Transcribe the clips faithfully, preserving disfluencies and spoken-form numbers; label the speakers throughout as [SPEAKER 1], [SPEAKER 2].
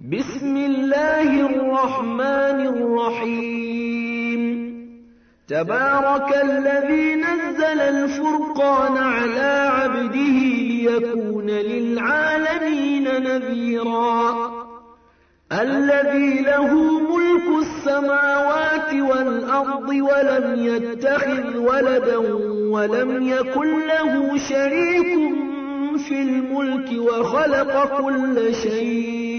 [SPEAKER 1] بسم الله الرحمن الرحيم تبارك الذي نزل الفرقان على عبده ليكون للعالمين نذيرا الذي له ملك السماوات والأرض ولم يتخذ ولدا ولم يكن له شريك في الملك وخلق كل شيء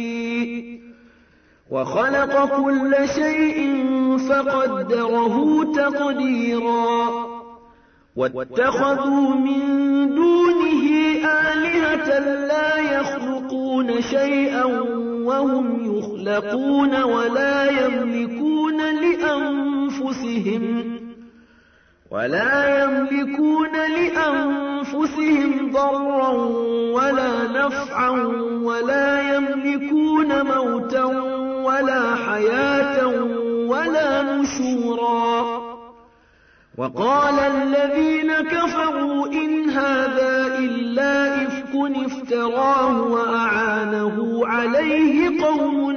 [SPEAKER 1] وخلق كل شيء فقدره تقديرا واتخذوا من دونه آلهة لا يخلقون شيئا وهم يخلقون ولا يملكون لأنفسهم ولا يملكون لأنفسهم ضرا ولا نفعا ولا يملكون موتا ولا حياة ولا نشورا وقال الذين كفروا إن هذا إلا إفك افتراه وأعانه عليه قوم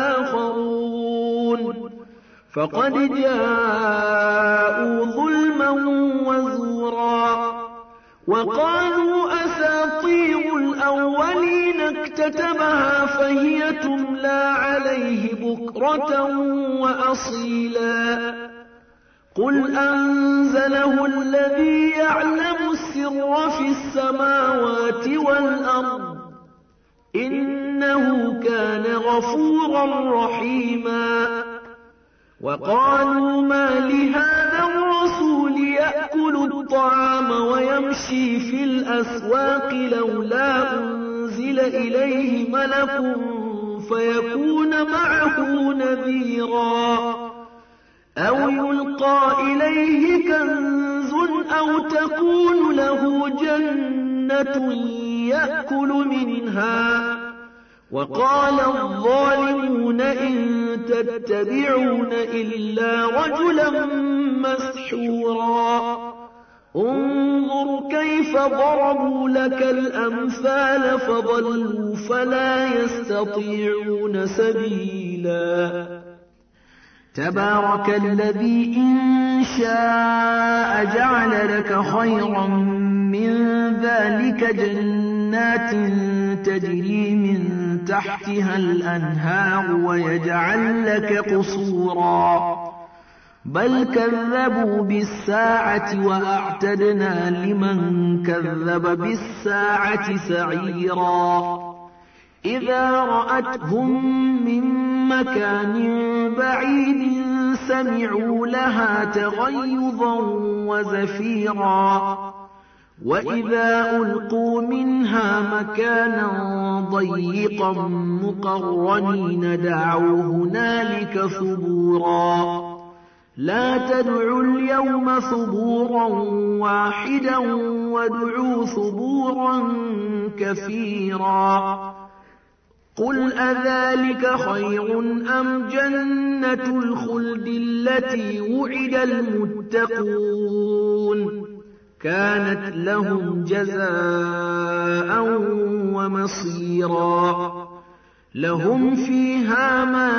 [SPEAKER 1] آخرون فقد جاءوا ظلما وزورا وقالوا أساطير الأولين اكتتبها فهي تملى عليه بكرة وأصيلا قل أنزله الذي يعلم السر في السماوات والأرض إنه كان غفورا رحيما وقالوا ما لهذا الرسول يأكل الطعام ويمشي في الأسواق لولا أنزل إليه ملك فيكون معه نذيرا أو يلقى إليه كنز أو تكون له جنة يأكل منها وقال الظالمون إن تتبعون إلا رجلا مسحورا انظر كيف ضربوا لك الأمثال فضلوا فلا يستطيعون سبيلا تبارك الذي إن شاء جعل لك خيرا من ذلك جنات تجري من تحتها الأنهار ويجعل لك قصورا بل كذبوا بالساعة وأعتدنا لمن كذب بالساعة سعيرا إذا رأتهم من مكان بعيد سمعوا لها تغيظا وزفيرا وإذا ألقوا منها مكانا ضيقا مقرنين دعوا هنالك ثبورا لا تدعوا اليوم ثبورا واحدا وادعوا ثبورا كثيرا قل أذلك خير أم جنة الخلد التي وعد المتقون كانت لهم جزاء ومصيرا لهم فيها ما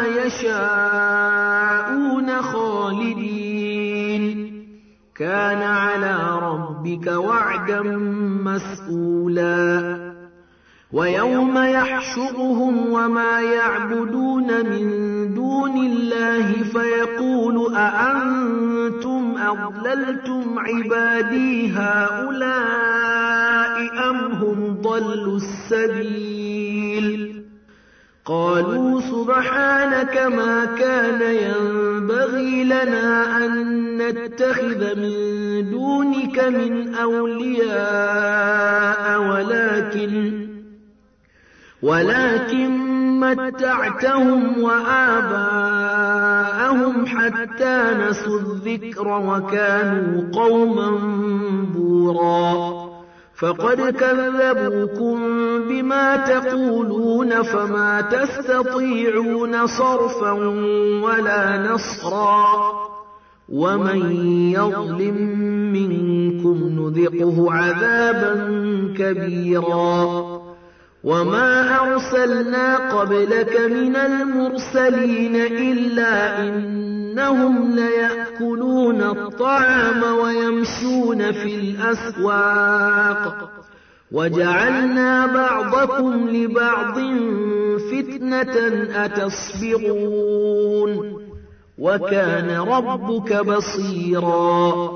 [SPEAKER 1] يشاءون خالدين كان على ربك وعدا مسئولا ويوم يحشرهم وما يعبدون من دون الله فيقول أأنتم أضللتم عبادي هؤلاء أم هم ضلوا السبيل قالوا سبحانك ما كان ينبغي لنا أن نتخذ من دونك من أولياء ولكن ولكن متعتهم وآباءهم حتى نسوا الذكر وكانوا قوما بورا فقد كذبوكم بما تقولون فما تستطيعون صرفا ولا نصرا ومن يظلم منكم نذقه عذابا كبيرا وما أرسلنا قبلك من المرسلين إلا إنهم ليأكلون الطعام ويمشون في الأسواق وجعلنا بعضكم لبعض فتنة أتصبرون وكان ربك بصيرا.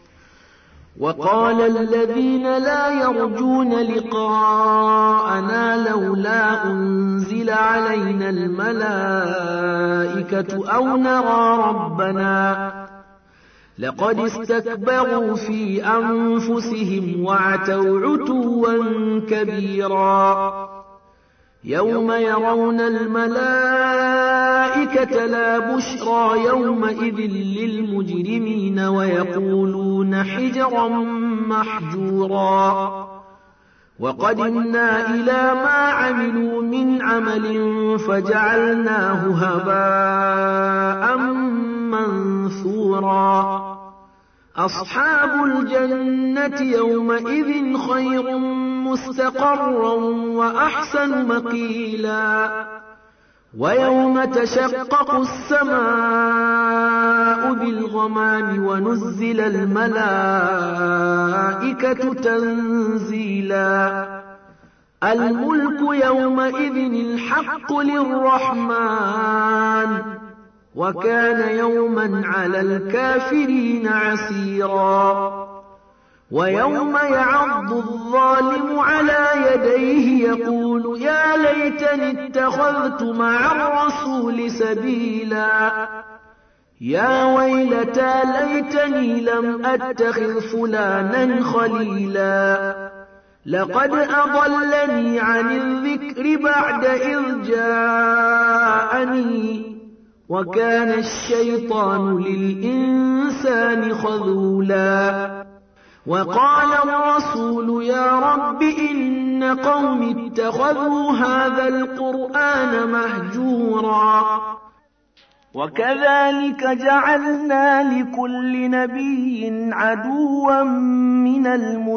[SPEAKER 1] وقال الذين لا يرجون لقاءنا لولا أنزل علينا الملائكة أو نرى ربنا لقد استكبروا في أنفسهم وعتوا عتوا كبيرا. يوم يرون الملائكة لا بشرى يومئذ للمجرمين ويقولون حجرا محجورا. وقدمنا إلى ما عملوا من عمل فجعلناه هباء منثورا. أصحاب الجنة يومئذ خير مستقرا وأحسن مقيلا. ويوم تشقق السماء بالغمام ونزل الملائكة تنزيلا. الملك يومئذ الحق للرحمن وكان يوما على الكافرين عسيرا. ويوم يعض الظالم على يديه يقول يا ليتني اتخذت مع الرسول سبيلا. يا ويلتى ليتني لم أتخذ فلانا خليلا. لقد أضلني عن الذكر بعد إذ جاءني وكان الشيطان للإنسان خذولا. وقال الرسول يا رب إن قوم اتخذوا هذا القرآن مهجورا. وكذلك جعلنا لكل نبي عدوا من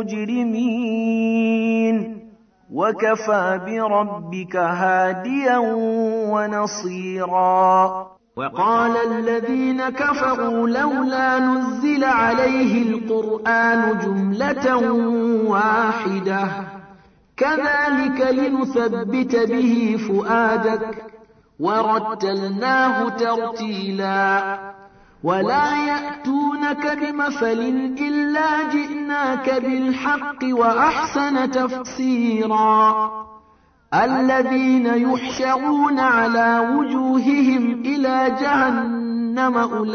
[SPEAKER 1] المجرمين وكفى بربك هاديا ونصيرا. وقال الذين كفروا لولا نزل عليه القرآن جملة واحدة كذلك لنثبت به فؤادك ورتلناه ترتيلا. ولا يأتونك بمثل إلا جئناك بالحق وأحسن تفسيرا. الذين يحشرون على وجوههم إلى جهنم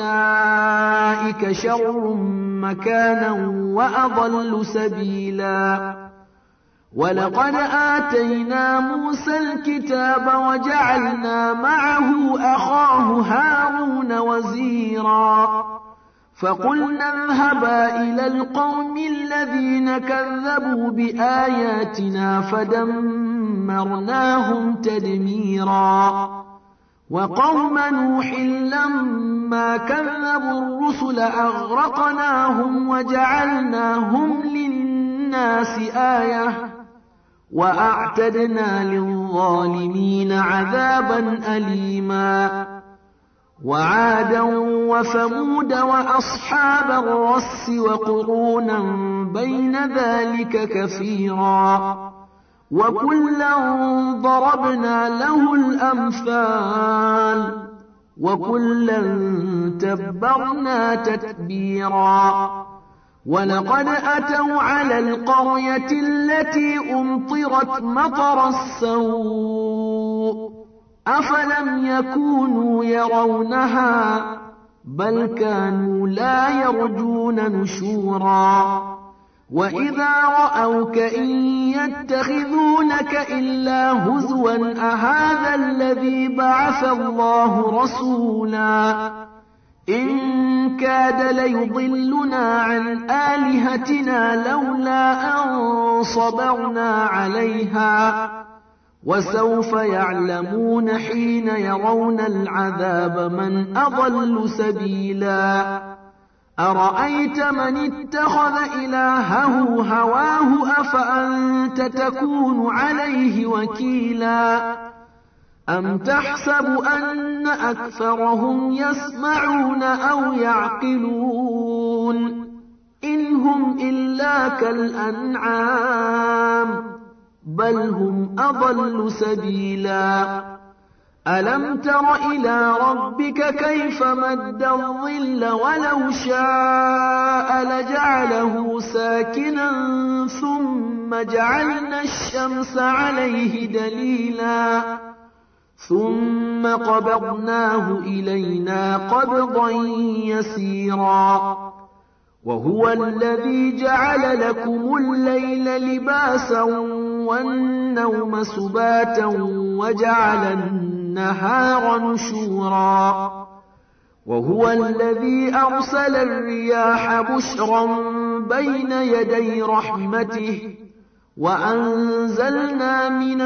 [SPEAKER 1] أولئك شر مكانا وأضل سبيلا. ولقد آتينا موسى الكتاب وجعلنا معه أخاه هارون وزيرا. فقلنا اذهبا إلى القوم الذين كذبوا بآياتنا فدمرناهم تدميرا. وقوم نوح لما كذبوا الرسل أغرقناهم وجعلناهم للناس آية وأعتدنا للظالمين عذابا أليما. وعادا وثمود وأصحاب الرس وقرونا بين ذلك كثيرا. وكلا ضربنا له الأمثال وكلا تبرنا تتبيرا. ولقد أتوا على القرية التي أمطرت مطر السوء أفلم يكونوا يرونها بل كانوا لا يرجون نشورا. وإذا رأوك إن يتخذونك إلا هزوا أهذا الذي بعث الله رسولا. إن كاد ليضلنا عن آلهتنا لولا أن صبرنا عليها وسوف يعلمون حين يرون العذاب من أضل سبيلا. أرأيت من اتخذ إلهه هواه أفأنت تكون عليه وكيلا أم تحسب أن أكثرهم يسمعون أو يعقلون إن هم إلا كالأنعام بل هم أضل سبيلا ألم تر إلى ربك كيف مد الظل ولو شاء لجعله ساكنا ثم جعلنا الشمس عليه دليلا ثم قبضناه إلينا قبضا يسيرا وهو الذي جعل لكم الليل لباسا والنوم سباتا وجعل النهار نشورا وهو الذي أرسل الرياح بشرا بين يدي رحمته وأنزلنا من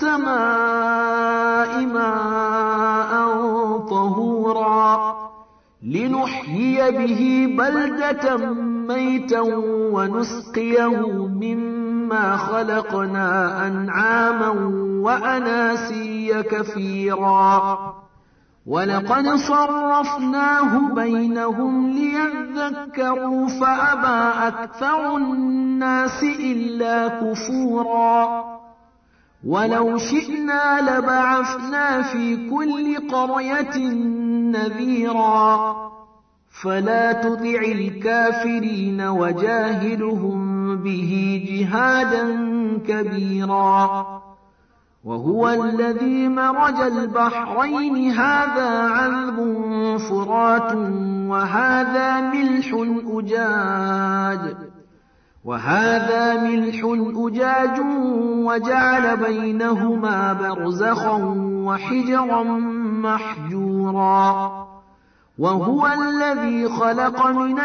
[SPEAKER 1] السماء ماء طهورا لنحيي به بلدة ميتا ونسقيه مما خلقنا أنعاما وأناسيا كثيرا ولقد صرفناه بينهم ليذكروا فأبى أكثر الناس إلا كفورا ولو شئنا لبعثنا في كل قرية نذيرا فلا تطع الكافرين وجاهدهم به جهادا كبيرا وهو الذي مرج البحرين هذا عذب فرات وهذا ملح أجاج وهذا ملح أجاج وجعل بينهما برزخا وحجرا محجورا وهو الذي خلق من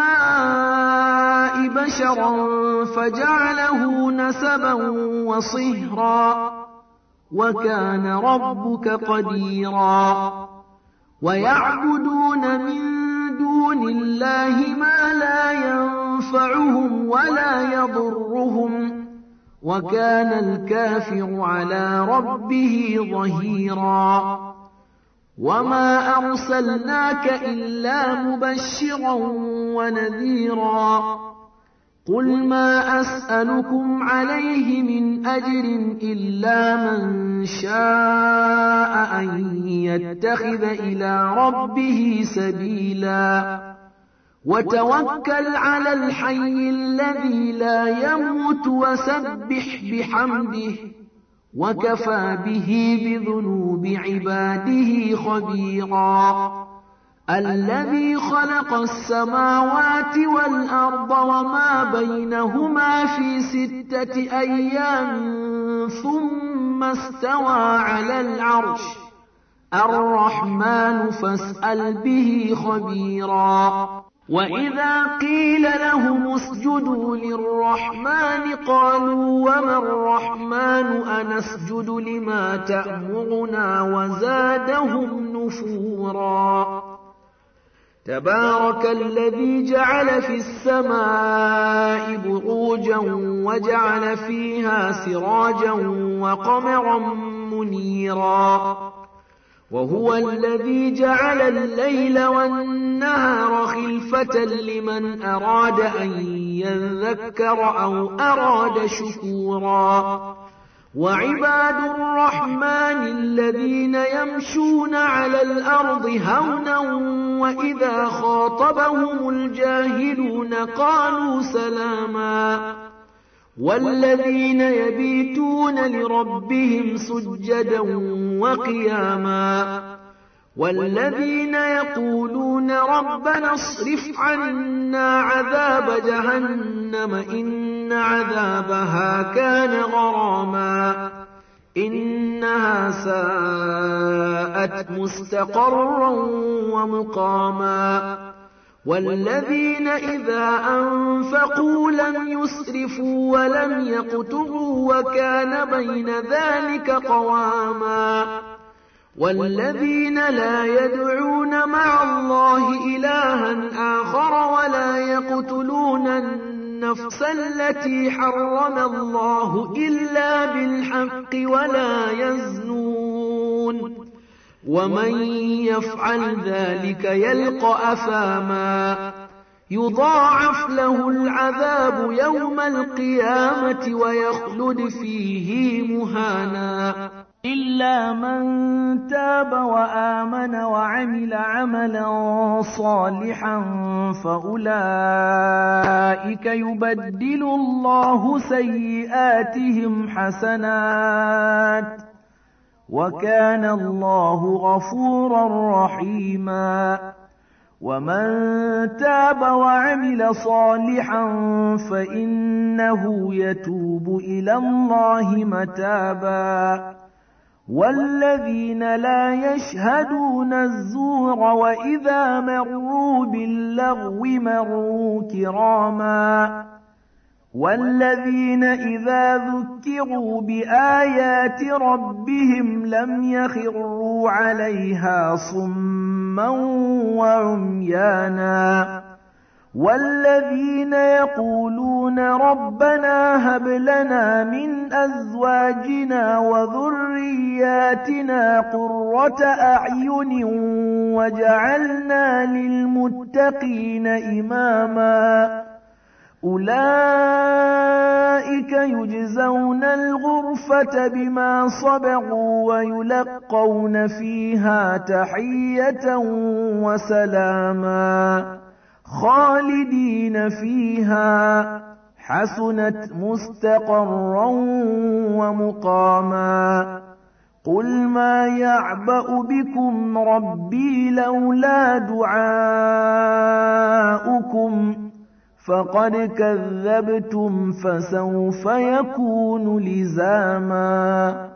[SPEAKER 1] الماء بشرا فجعله نسبا وصهرا وكان ربك قديرا ويعبدون من دون الله ما لا ينفعهم ولا يضرهم وكان الكافر على ربه ظهيرا وما أرسلناك إلا مبشرا ونذيرا قل ما أسألكم عليه من أجر إلا من شاء أن يتخذ إلى ربه سبيلا وتوكل على الحي الذي لا يموت وسبح بحمده وكفى به بذنوب عباده خبيرا الذي خلق السماوات والأرض وما بينهما في ستة أيام ثم استوى على العرش الرحمن فاسأل به خبيرا وإذا قيل لهم اسجدوا للرحمن قالوا وما الرحمن أنسجد لما تأمرنا وزادهم نفورا تبارك الذي جعل في السماء بروجا وجعل فيها سراجا وقمرا منيرا وهو الذي جعل الليل والنهار خلفة لمن أراد أن يذكر أو أراد شكورا وعباد الرحمن الذين يمشون على الأرض هونا وإذا خاطبهم الجاهلون قالوا سلاما والذين يبيتون لربهم سجدا وقياما والذين يقولون ربنا اصرف عنا عذاب جهنم إن عذابها كان غراما إنها ساءت مستقرا ومقاما والذين إذا أنفقوا لم يسرفوا ولم يقتروا وكان بين ذلك قواما والذين لا يدعون مع الله إلها آخر ولا يقتلون النفس التي حرم الله إلا بالحق ولا يزنون ومن يفعل ذلك يلقى أثاما يضاعف له العذاب يوم القيامة ويخلد فيه مهانا
[SPEAKER 2] إلا من تاب وآمن وعمل عملا صالحا فأولئك يبدل الله سيئاتهم حسنات وكان الله غفورا رحيما ومن تاب وعمل صالحا فإنه يتوب إلى الله متابا والذين لا يشهدون الزور وإذا مروا باللغو مروا كراما والذين إذا ذكروا بآيات ربهم لم يخروا عليها صما وعميانا والذين يقولون ربنا هب لنا من أزواجنا وذرياتنا قرة أعين وجعلنا للمتقين إماما أولئك يجزون الغرفة بما صبروا ويلقون فيها تحية وسلاما خالدين فيها حسنت مستقرا ومقاما قل ما يعبأ بكم ربي لولا دعاؤكم فقد كذبتم فسوف يكون لزاما